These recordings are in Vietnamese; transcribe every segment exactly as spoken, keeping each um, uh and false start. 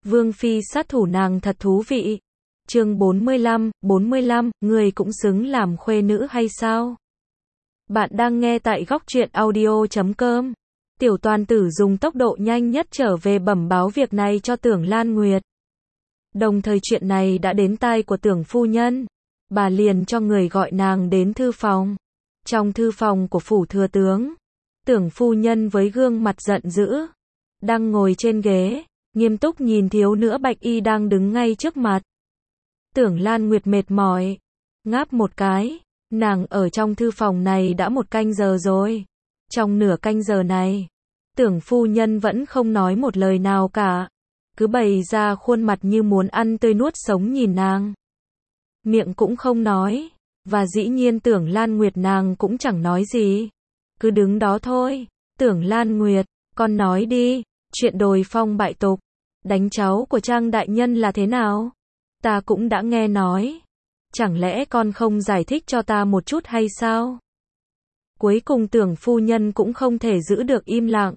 Vương phi sát thủ nàng thật thú vị. Chương bốn mươi lăm, bốn mươi lăm, người cũng xứng làm khuê nữ hay sao? Bạn đang nghe tại góc truyện audio chấm com. Tiểu toàn tử dùng tốc độ nhanh nhất trở về bẩm báo việc này cho Tưởng Lan Nguyệt. Đồng thời chuyện này đã đến tai của Tưởng phu nhân. Bà liền cho người gọi nàng đến thư phòng. Trong thư phòng của phủ thừa tướng, Tưởng phu nhân với gương mặt giận dữ, đang ngồi trên ghế, nghiêm túc nhìn thiếu nữ bạch y đang đứng ngay trước mặt. Tưởng Lan Nguyệt mệt mỏi, ngáp một cái, nàng ở trong thư phòng này đã một canh giờ rồi. Trong nửa canh giờ này, Tưởng phu nhân vẫn không nói một lời nào cả, cứ bày ra khuôn mặt như muốn ăn tươi nuốt sống nhìn nàng. Miệng cũng không nói, và dĩ nhiên Tưởng Lan Nguyệt nàng cũng chẳng nói gì, cứ đứng đó thôi. Tưởng Lan Nguyệt, con nói đi, chuyện đồi phong bại tục, đánh cháu của Trang đại nhân là thế nào? Ta cũng đã nghe nói, chẳng lẽ con không giải thích cho ta một chút hay sao? Cuối cùng Tưởng phu nhân cũng không thể giữ được im lặng.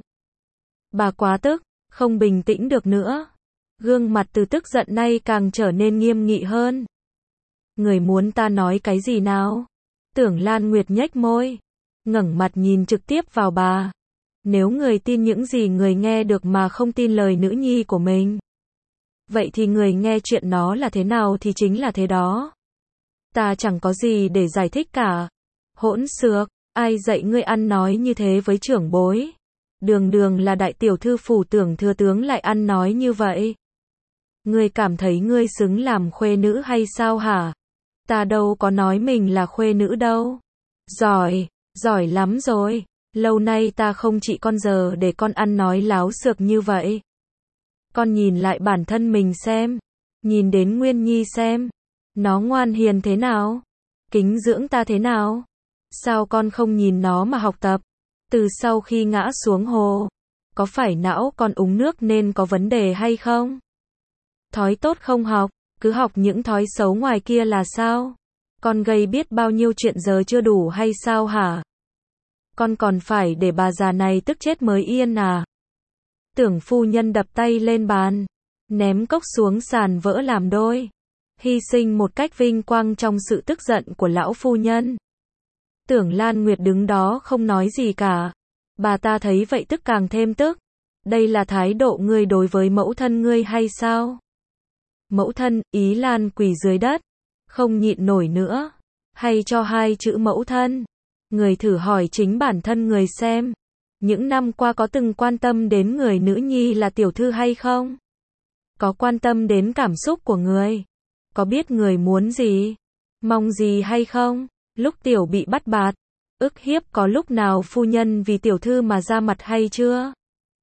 Bà quá tức, không bình tĩnh được nữa. Gương mặt từ tức giận nay càng trở nên nghiêm nghị hơn. Người muốn ta nói cái gì nào? Tưởng Lan Nguyệt nhếch môi, ngẩng mặt nhìn trực tiếp vào bà. Nếu người tin những gì người nghe được mà không tin lời nữ nhi của mình, vậy thì người nghe chuyện nó là thế nào thì chính là thế đó. Ta chẳng có gì để giải thích cả. Hỗn xược, ai dạy ngươi ăn nói như thế với trưởng bối? Đường đường là đại tiểu thư phủ Tưởng thừa tướng lại ăn nói như vậy. Ngươi cảm thấy ngươi xứng làm khuê nữ hay sao hả? Ta đâu có nói mình là khuê nữ đâu. Giỏi, giỏi lắm rồi. Lâu nay ta không trị con giờ để con ăn nói láo xược như vậy. Con nhìn lại bản thân mình xem. Nhìn đến Nguyên Nhi xem. Nó ngoan hiền thế nào? Kính dưỡng ta thế nào? Sao con không nhìn nó mà học tập? Từ sau khi ngã xuống hồ, có phải não con uống nước nên có vấn đề hay không? Thói tốt không học, cứ học những thói xấu ngoài kia là sao? Con gây biết bao nhiêu chuyện giờ chưa đủ hay sao hả? Con còn phải để bà già này tức chết mới yên à? Tưởng phu nhân đập tay lên bàn, ném cốc xuống sàn vỡ làm đôi, hy sinh một cách vinh quang trong sự tức giận của lão phu nhân. Tưởng Lan Nguyệt đứng đó không nói gì cả. Bà ta thấy vậy tức càng thêm tức. Đây là thái độ ngươi đối với mẫu thân ngươi hay sao? Mẫu thân, Ý Lan quỳ dưới đất, không nhịn nổi nữa. Hay cho hai chữ mẫu thân. Người thử hỏi chính bản thân người xem. Những năm qua có từng quan tâm đến người nữ nhi là tiểu thư hay không? Có quan tâm đến cảm xúc của người? Có biết người muốn gì? Mong gì hay không? Lúc tiểu bị bắt bạt, ức hiếp có lúc nào phu nhân vì tiểu thư mà ra mặt hay chưa?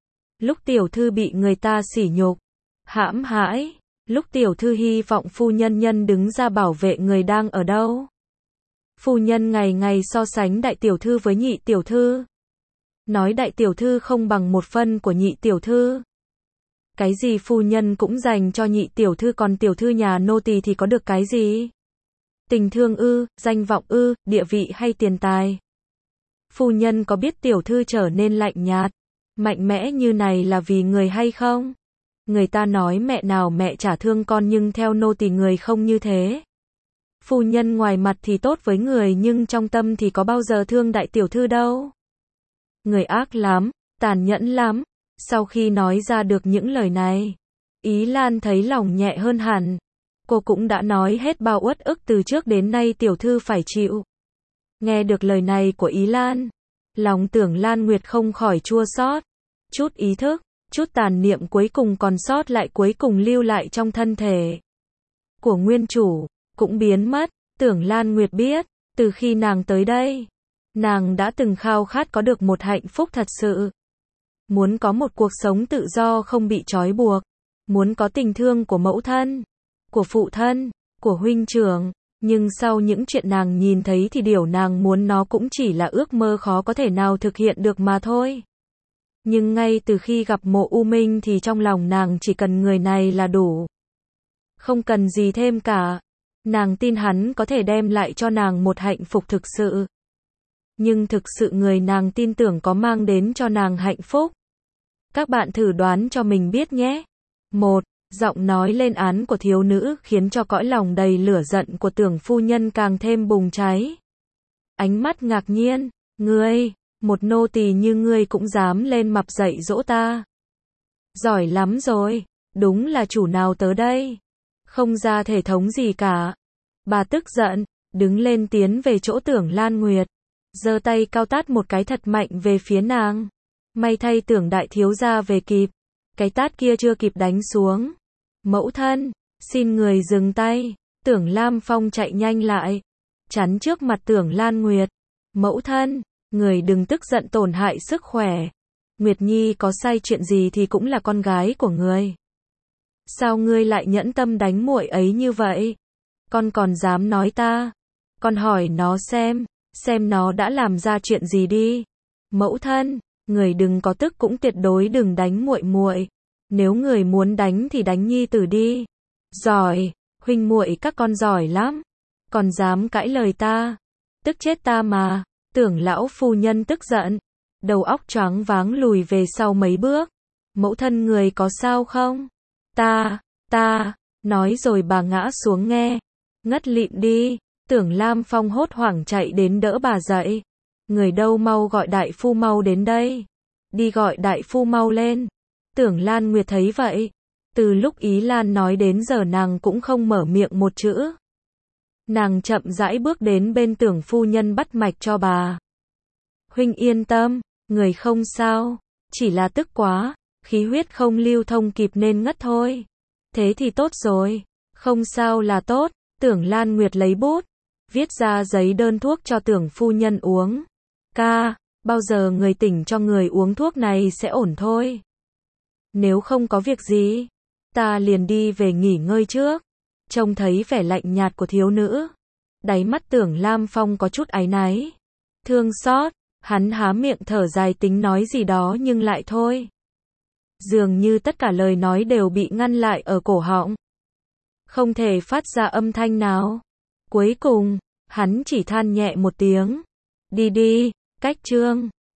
Lúc tiểu thư bị người ta sỉ nhục, hãm hãi, lúc tiểu thư hy vọng phu nhân nhân đứng ra bảo vệ người đang ở đâu? Phu nhân ngày ngày so sánh đại tiểu thư với nhị tiểu thư. Nói đại tiểu thư không bằng một phân của nhị tiểu thư. Cái gì phu nhân cũng dành cho nhị tiểu thư còn tiểu thư nhà nô tỳ thì có được cái gì? Tình thương ư, danh vọng ư, địa vị hay tiền tài? Phu nhân có biết tiểu thư trở nên lạnh nhạt, mạnh mẽ như này là vì người hay không? Người ta nói mẹ nào mẹ chả thương con nhưng theo nô tỳ người không như thế. Phu nhân ngoài mặt thì tốt với người nhưng trong tâm thì có bao giờ thương đại tiểu thư đâu. Người ác lắm, tàn nhẫn lắm. Sau khi nói ra được những lời này, Ý Lan thấy lòng nhẹ hơn hẳn. Cô cũng đã nói hết bao uất ức từ trước đến nay tiểu thư phải chịu. Nghe được lời này của Ý Lan, lòng Tưởng Lan Nguyệt không khỏi chua xót. Chút ý thức, chút tàn niệm cuối cùng còn sót lại cuối cùng lưu lại trong thân thể của nguyên chủ, cũng biến mất. Tưởng Lan Nguyệt biết, từ khi nàng tới đây, nàng đã từng khao khát có được một hạnh phúc thật sự. Muốn có một cuộc sống tự do không bị trói buộc. Muốn có tình thương của mẫu thân, của phụ thân, của huynh trưởng. Nhưng sau những chuyện nàng nhìn thấy thì điều nàng muốn nó cũng chỉ là ước mơ khó có thể nào thực hiện được mà thôi. Nhưng ngay từ khi gặp Mộ U Minh thì trong lòng nàng chỉ cần người này là đủ. Không cần gì thêm cả. Nàng tin hắn có thể đem lại cho nàng một hạnh phúc thực sự. Nhưng thực sự người nàng tin tưởng có mang đến cho nàng hạnh phúc? Các bạn thử đoán cho mình biết nhé. một. Giọng nói lên án của thiếu nữ khiến cho cõi lòng đầy lửa giận của Tưởng phu nhân càng thêm bùng cháy. Ánh mắt ngạc nhiên, ngươi, một nô tỳ như ngươi cũng dám lên mặt dạy dỗ ta. Giỏi lắm rồi, đúng là chủ nào tớ đây. Không ra thể thống gì cả. Bà tức giận, đứng lên tiến về chỗ Tưởng Lan Nguyệt. Giơ tay cao tát một cái thật mạnh về phía nàng. May thay Tưởng đại thiếu gia về kịp. Cái tát kia chưa kịp đánh xuống. Mẫu thân, xin người dừng tay. Tưởng Lam Phong chạy nhanh lại. Chắn trước mặt Tưởng Lan Nguyệt. Mẫu thân, người đừng tức giận tổn hại sức khỏe. Nguyệt Nhi có sai chuyện gì thì cũng là con gái của người. Sao ngươi lại nhẫn tâm đánh muội ấy như vậy? Con còn dám nói ta? Con hỏi nó xem, xem nó đã làm ra chuyện gì đi. Mẫu thân, người đừng có tức cũng tuyệt đối đừng đánh muội muội. Nếu người muốn đánh thì đánh nhi tử đi. Giỏi, huynh muội các con giỏi lắm. Còn dám cãi lời ta. Tức chết ta mà. Tưởng lão phu nhân tức giận. Đầu óc choáng váng lùi về sau mấy bước. Mẫu thân người có sao không? Ta, ta, nói rồi bà ngã xuống nghe. Ngất lịm đi. Tưởng Lam Phong hốt hoảng chạy đến đỡ bà dậy. Người đâu mau gọi đại phu mau đến đây. Đi gọi đại phu mau lên. Tưởng Lan Nguyệt thấy vậy. Từ lúc Ý Lan nói đến giờ nàng cũng không mở miệng một chữ. Nàng chậm rãi bước đến bên Tưởng phu nhân bắt mạch cho bà. Huynh yên tâm, người không sao. Chỉ là tức quá, khí huyết không lưu thông kịp nên ngất thôi. Thế thì tốt rồi. Không sao là tốt. Tưởng Lan Nguyệt lấy bút, viết ra giấy đơn thuốc cho Tưởng phu nhân uống. Ca, bao giờ người tỉnh cho người uống thuốc này sẽ ổn thôi. Nếu không có việc gì, ta liền đi về nghỉ ngơi trước. Trông thấy vẻ lạnh nhạt của thiếu nữ, đáy mắt Tưởng Lam Phong có chút áy náy, thương xót, hắn há miệng thở dài tính nói gì đó nhưng lại thôi. Dường như tất cả lời nói đều bị ngăn lại ở cổ họng. Không thể phát ra âm thanh nào. Cuối cùng, hắn chỉ than nhẹ một tiếng. Đi đi, cách chương.